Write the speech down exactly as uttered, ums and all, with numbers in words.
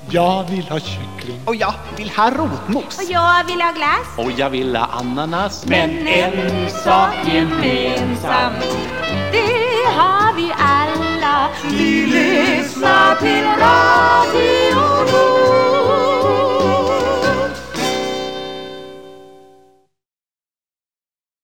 Jag vill ha kyckling. Och jag vill ha rotmos. Och jag vill ha glass. Och jag vill ha ananas. Men en sak gemensam